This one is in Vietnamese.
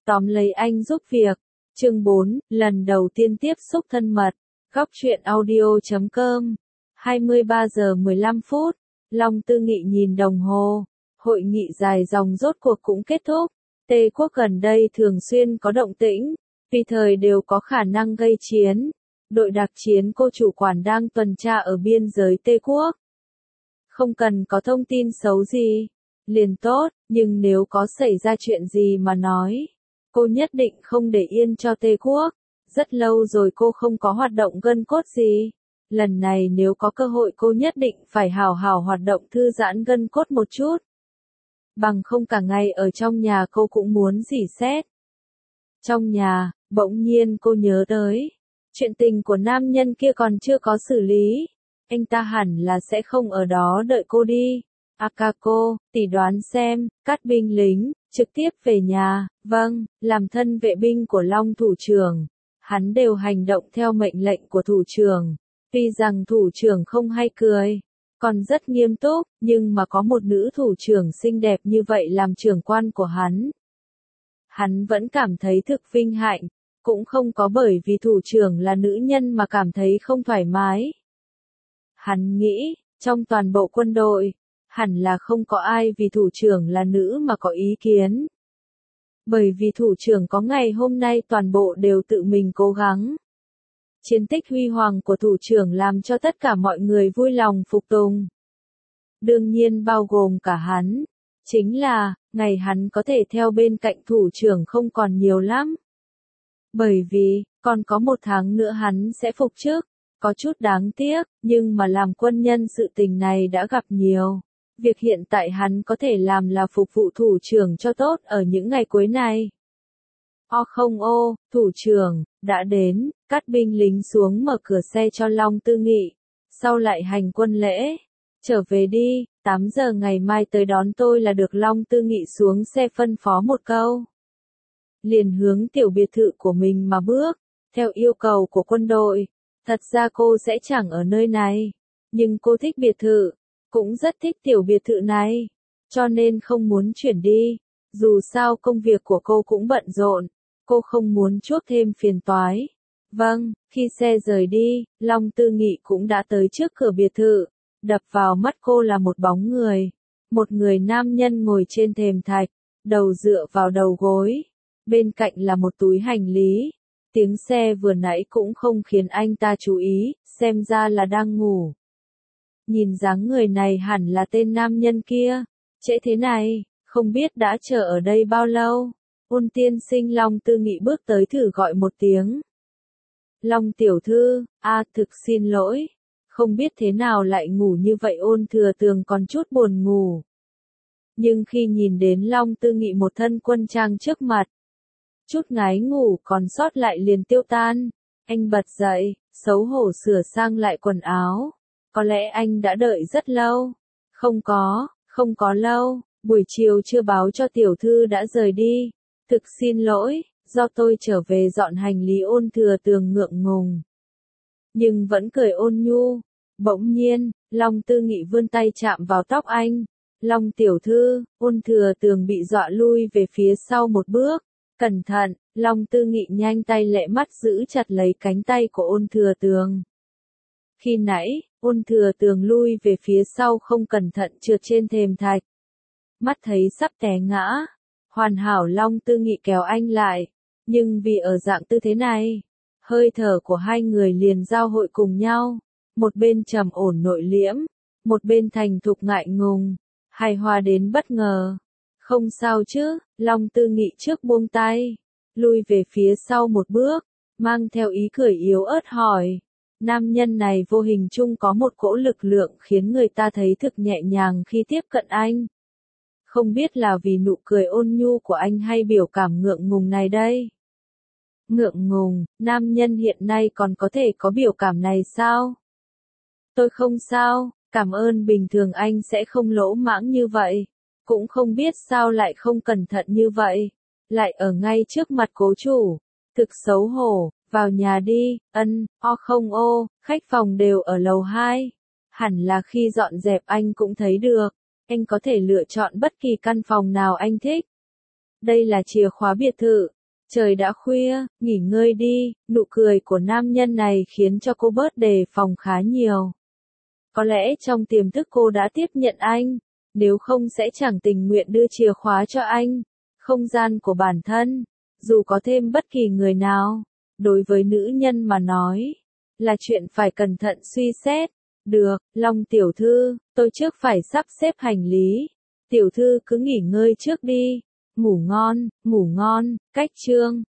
tóm lấy anh giúp việc. Chương 4, lần đầu tiên tiếp xúc thân mật. Góc truyện audio.com 23 giờ 15 phút. Long Tư Nghị nhìn đồng hồ. Hội nghị dài dòng rốt cuộc cũng kết thúc. Tây Quốc gần đây thường xuyên có động tĩnh, tùy thời đều có khả năng gây chiến. Đội đặc chiến cô chủ quản đang tuần tra ở biên giới Tây Quốc. Không cần có thông tin xấu gì, liền tốt, nhưng nếu có xảy ra chuyện gì mà nói, cô nhất định không để yên cho Tây Quốc. Rất lâu rồi cô không có hoạt động gân cốt gì. Lần này nếu có cơ hội cô nhất định phải hào hào hoạt động thư giãn gân cốt một chút. Bằng không cả ngày ở trong nhà cô cũng muốn rỉ sét. Trong nhà, bỗng nhiên cô nhớ tới, chuyện tình của nam nhân kia còn chưa có xử lý. Anh ta hẳn là sẽ không ở đó đợi cô đi. Akako, tỷ đoán xem, cát binh lính, trực tiếp về nhà, vâng, làm thân vệ binh của Long thủ trưởng. Hắn đều hành động theo mệnh lệnh của thủ trưởng. Tuy rằng thủ trưởng không hay cười, còn rất nghiêm túc, nhưng mà có một nữ thủ trưởng xinh đẹp như vậy làm trưởng quan của hắn. Hắn vẫn cảm thấy thực vinh hạnh, cũng không có bởi vì thủ trưởng là nữ nhân mà cảm thấy không thoải mái. Hắn nghĩ, trong toàn bộ quân đội, hẳn là không có ai vì thủ trưởng là nữ mà có ý kiến. Bởi vì thủ trưởng có ngày hôm nay toàn bộ đều tự mình cố gắng. Chiến tích huy hoàng của thủ trưởng làm cho tất cả mọi người vui lòng phục tùng. Đương nhiên bao gồm cả hắn. Chính là, ngày hắn có thể theo bên cạnh thủ trưởng không còn nhiều lắm. Bởi vì, còn có 1 tháng nữa hắn sẽ phục chức. Có chút đáng tiếc, nhưng mà làm quân nhân sự tình này đã gặp nhiều. Việc hiện tại hắn có thể làm là phục vụ thủ trưởng cho tốt ở những ngày cuối này. Thủ trưởng, đã đến, cát binh lính xuống mở cửa xe cho Long Tư Nghị. Sau lại hành quân lễ. Trở về đi, 8 giờ ngày mai tới đón tôi là được. Long Tư Nghị xuống xe phân phó một câu. Liền hướng tiểu biệt thự của mình mà bước, theo yêu cầu của quân đội. Thật ra cô sẽ chẳng ở nơi này, nhưng cô thích biệt thự, cũng rất thích tiểu biệt thự này, cho nên không muốn chuyển đi. Dù sao công việc của cô cũng bận rộn, cô không muốn chuốc thêm phiền toái. Vâng, khi xe rời đi, Long Tư Nghị cũng đã tới trước cửa biệt thự, đập vào mắt cô là một bóng người. Một người nam nhân ngồi trên thềm thạch, đầu dựa vào đầu gối, bên cạnh là một túi hành lý. Tiếng xe vừa nãy cũng không khiến anh ta chú ý, xem ra là đang ngủ. Nhìn dáng người này hẳn là tên nam nhân kia. Trễ thế này, không biết đã chờ ở đây bao lâu. Ôn tiên sinh. Long Tư Nghị bước tới thử gọi một tiếng. Long tiểu thư, thực xin lỗi. Không biết thế nào lại ngủ như vậy. Ôn thừa tường còn chút buồn ngủ. Nhưng khi nhìn đến Long Tư Nghị một thân quân trang trước mặt, chút ngái ngủ còn sót lại liền tiêu tan. Anh bật dậy, xấu hổ sửa sang lại quần áo. Có lẽ anh đã đợi rất lâu. Không có lâu, buổi chiều chưa báo cho tiểu thư đã rời đi. Thực xin lỗi, do tôi trở về dọn hành lý. Ôn thừa tường ngượng ngùng, nhưng vẫn cười ôn nhu. Bỗng nhiên, Long Tư Nghị vươn tay chạm vào tóc anh. Long tiểu thư. Ôn thừa tường bị dọa lui về phía sau một bước. Cẩn thận. Long Tư Nghị nhanh tay lẹ mắt giữ chặt lấy cánh tay của ôn thừa tường. Khi nãy, ôn thừa tường lui về phía sau không cẩn thận trượt trên thềm thạch. Mắt thấy sắp té ngã. Hoàn hảo. Long Tư Nghị kéo anh lại. Nhưng vì ở dạng tư thế này, hơi thở của hai người liền giao hội cùng nhau. Một bên trầm ổn nội liễm, một bên thành thục ngại ngùng, hài hòa đến bất ngờ. Không sao chứ. Long Tư Nghị trước buông tay, lui về phía sau một bước, mang theo ý cười yếu ớt hỏi. Nam nhân này vô hình chung có một cỗ lực lượng khiến người ta thấy thực nhẹ nhàng khi tiếp cận anh. Không biết là vì nụ cười ôn nhu của anh hay biểu cảm ngượng ngùng này đây. Ngượng ngùng, nam nhân hiện nay còn có thể có biểu cảm này sao? Tôi không sao, cảm ơn. Bình thường anh sẽ không lỗ mãng như vậy. Cũng không biết sao lại không cẩn thận như vậy. Lại ở ngay trước mặt cố chủ. Thực xấu hổ. Vào nhà đi. Khách phòng đều ở lầu 2. Hẳn là khi dọn dẹp anh cũng thấy được. Anh có thể lựa chọn bất kỳ căn phòng nào anh thích. Đây là chìa khóa biệt thự. Trời đã khuya, nghỉ ngơi đi, nụ cười của nam nhân này khiến cho cô bớt đề phòng khá nhiều. Có lẽ trong tiềm thức cô đã tiếp nhận anh, nếu không sẽ chẳng tình nguyện đưa chìa khóa cho anh. Không gian của bản thân, dù có thêm bất kỳ người nào, đối với nữ nhân mà nói, là chuyện phải cẩn thận suy xét. Được, Long tiểu thư, tôi trước phải sắp xếp hành lý. Tiểu thư cứ nghỉ ngơi trước đi. Ngủ ngon, cách chương.